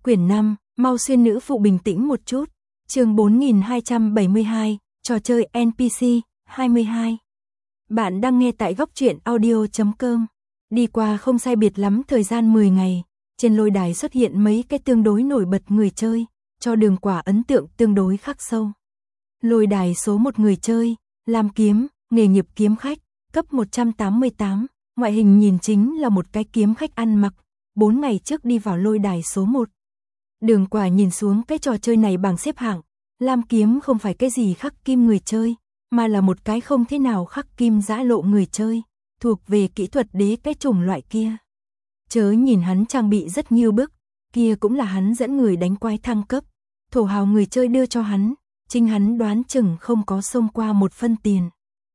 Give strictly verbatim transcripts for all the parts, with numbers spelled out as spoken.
Quyển năm, mau xuyên nữ phụ bình tĩnh một chút. Chương bốn nghìn hai trăm bảy mươi hai, trò chơi en pê xê, hai mươi hai. Bạn đang nghe tại góc truyện audio chấm com. Đi qua không sai biệt lắm thời gian mười ngày, trên lôi đài xuất hiện mấy cái tương đối nổi bật người chơi, cho Đường Quả ấn tượng tương đối khắc sâu. Lôi đài số một người chơi, Lam Kiếm, nghề nghiệp kiếm khách, cấp một trăm tám mươi tám, ngoại hình nhìn chính là một cái kiếm khách ăn mặc, bốn ngày trước đi vào lôi đài số một. Đường Quả nhìn xuống cái trò chơi này bảng xếp hạng, Lam Kiếm không phải cái gì khắc kim người chơi, mà là một cái không thế nào khắc kim giã lộ người chơi, thuộc về kỹ thuật đế cái chủng loại kia. Chớ nhìn hắn trang bị rất nghiêu bức, kia cũng là hắn dẫn người đánh quái thăng cấp, thổ hào người chơi đưa cho hắn, chính hắn đoán chừng không có xông qua một phân tiền.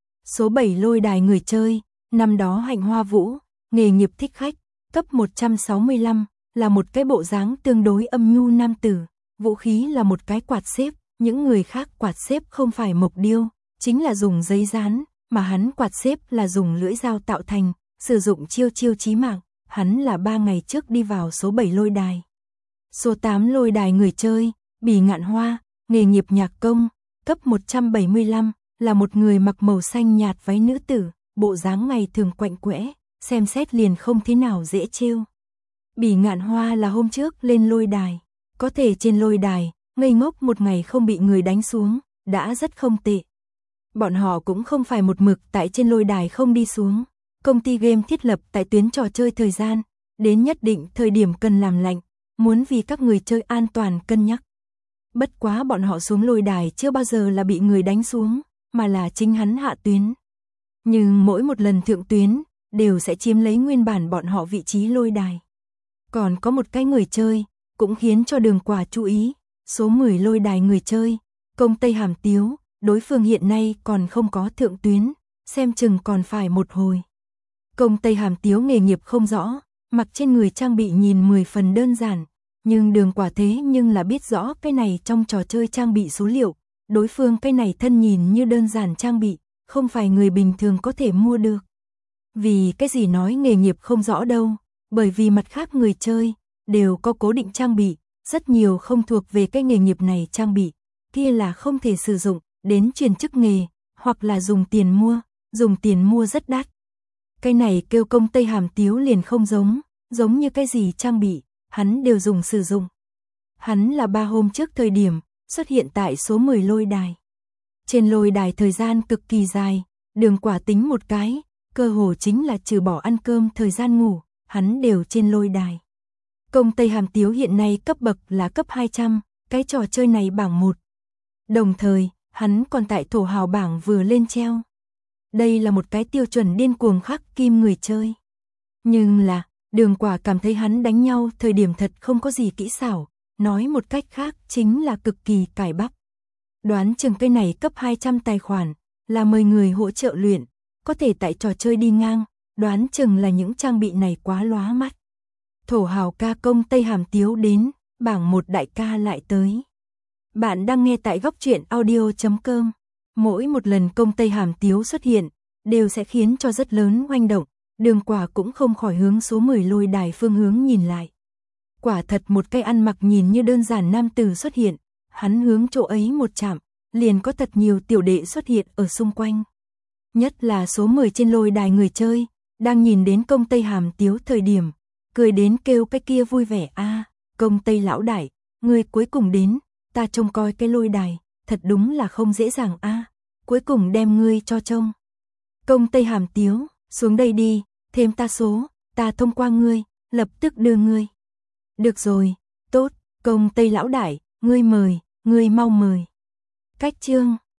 Số bảy lôi đài người chơi, năm đó Hạnh Hoa Vũ, nghề nghiệp thích khách, cấp một trăm sáu mươi lăm, là một cái bộ dáng tương đối âm nhu nam tử, vũ khí là một cái quạt xếp, những người khác quạt xếp không phải mộc điêu, chính là dùng giấy dán, mà hắn quạt xếp là dùng lưỡi dao tạo thành, sử dụng chiêu chiêu chí mạng, hắn là ba ngày trước đi vào số bảy lôi đài. Số tám lôi đài người chơi, Bỉ Ngạn Hoa, nghề nghiệp nhạc công, cấp một trăm bảy mươi lăm, là một người mặc màu xanh nhạt váy nữ tử, bộ dáng ngày thường quạnh quẽ, xem xét liền không thế nào dễ trêu. Bỉ Ngạn Hoa là hôm trước lên lôi đài, có thể trên lôi đài, ngây ngốc một ngày không bị người đánh xuống, đã rất không tệ. Bọn họ cũng không phải một mực tại trên lôi đài không đi xuống, công ty game thiết lập tại tuyến trò chơi thời gian, đến nhất định thời điểm cần làm lạnh, muốn vì các người chơi an toàn cân nhắc. Bất quá bọn họ xuống lôi đài chưa bao giờ là bị người đánh xuống, mà là chính hắn hạ tuyến. Nhưng mỗi một lần thượng tuyến, đều sẽ chiếm lấy nguyên bản bọn họ vị trí lôi đài. Còn có một cái người chơi, cũng khiến cho Đường Quả chú ý, số mười lôi đài người chơi, Công Tây Hàm Tiếu, đối phương hiện nay còn không có thượng tuyến, xem chừng còn phải một hồi. Công Tây Hàm Tiếu nghề nghiệp không rõ, mặc trên người trang bị nhìn mười phần đơn giản, nhưng Đường Quả thế nhưng là biết rõ cái này trong trò chơi trang bị số liệu, đối phương cái này thân nhìn như đơn giản trang bị, không phải người bình thường có thể mua được. Vì cái gì nói nghề nghiệp không rõ đâu, bởi vì mặt khác người chơi đều có cố định trang bị, rất nhiều không thuộc về cái nghề nghiệp này trang bị, kia là không thể sử dụng, đến truyền chức nghề, hoặc là dùng tiền mua, dùng tiền mua rất đắt. Cái này kêu Công Tây Hàm Tiếu liền không giống, giống như cái gì trang bị, hắn đều dùng sử dụng. Hắn là ba hôm trước thời điểm, xuất hiện tại số mười lôi đài. Trên lôi đài thời gian cực kỳ dài, Đường Quả tính một cái, cơ hồ chính là trừ bỏ ăn cơm thời gian ngủ, hắn đều trên lôi đài. Công Tây Hàm Tiếu hiện nay cấp bậc là cấp hai trăm, cái trò chơi này bảng một. Đồng thời, hắn còn tại thổ hào bảng vừa lên treo. Đây là một cái tiêu chuẩn điên cuồng khắc kim người chơi. Nhưng là, Đường Quả cảm thấy hắn đánh nhau thời điểm thật không có gì kỹ xảo, nói một cách khác chính là cực kỳ cải bắp. Đoán chừng cái này cấp hai trăm tài khoản, là mời người hỗ trợ luyện, có thể tại trò chơi đi ngang, đoán chừng là những trang bị này quá lóa mắt. Thổ hào ca Công Tây Hàm Tiếu đến, bảng một đại ca lại tới. Bạn đang nghe tại góc truyện audio chấm com. Mỗi một lần Công Tây Hàm Tiếu xuất hiện, đều sẽ khiến cho rất lớn hoành động, Đường Quả cũng không khỏi hướng số mười lôi đài phương hướng nhìn lại. Quả thật một cái ăn mặc nhìn như đơn giản nam tử xuất hiện, hắn hướng chỗ ấy một chạm, liền có thật nhiều tiểu đệ xuất hiện ở xung quanh. Nhất là số mười trên lôi đài người chơi, đang nhìn đến Công Tây Hàm Tiếu thời điểm, cười đến kêu cái kia vui vẻ a, Công Tây lão đại, ngươi cuối cùng đến, ta trông coi cái lôi đài, thật đúng là không dễ dàng a, cuối cùng đem ngươi cho trông. Công Tây Hàm Tiếu, xuống đây đi, thêm ta số, ta thông qua ngươi, lập tức đưa ngươi. Được rồi, tốt, Công Tây lão đại, ngươi mời, ngươi mau mời. Cách chương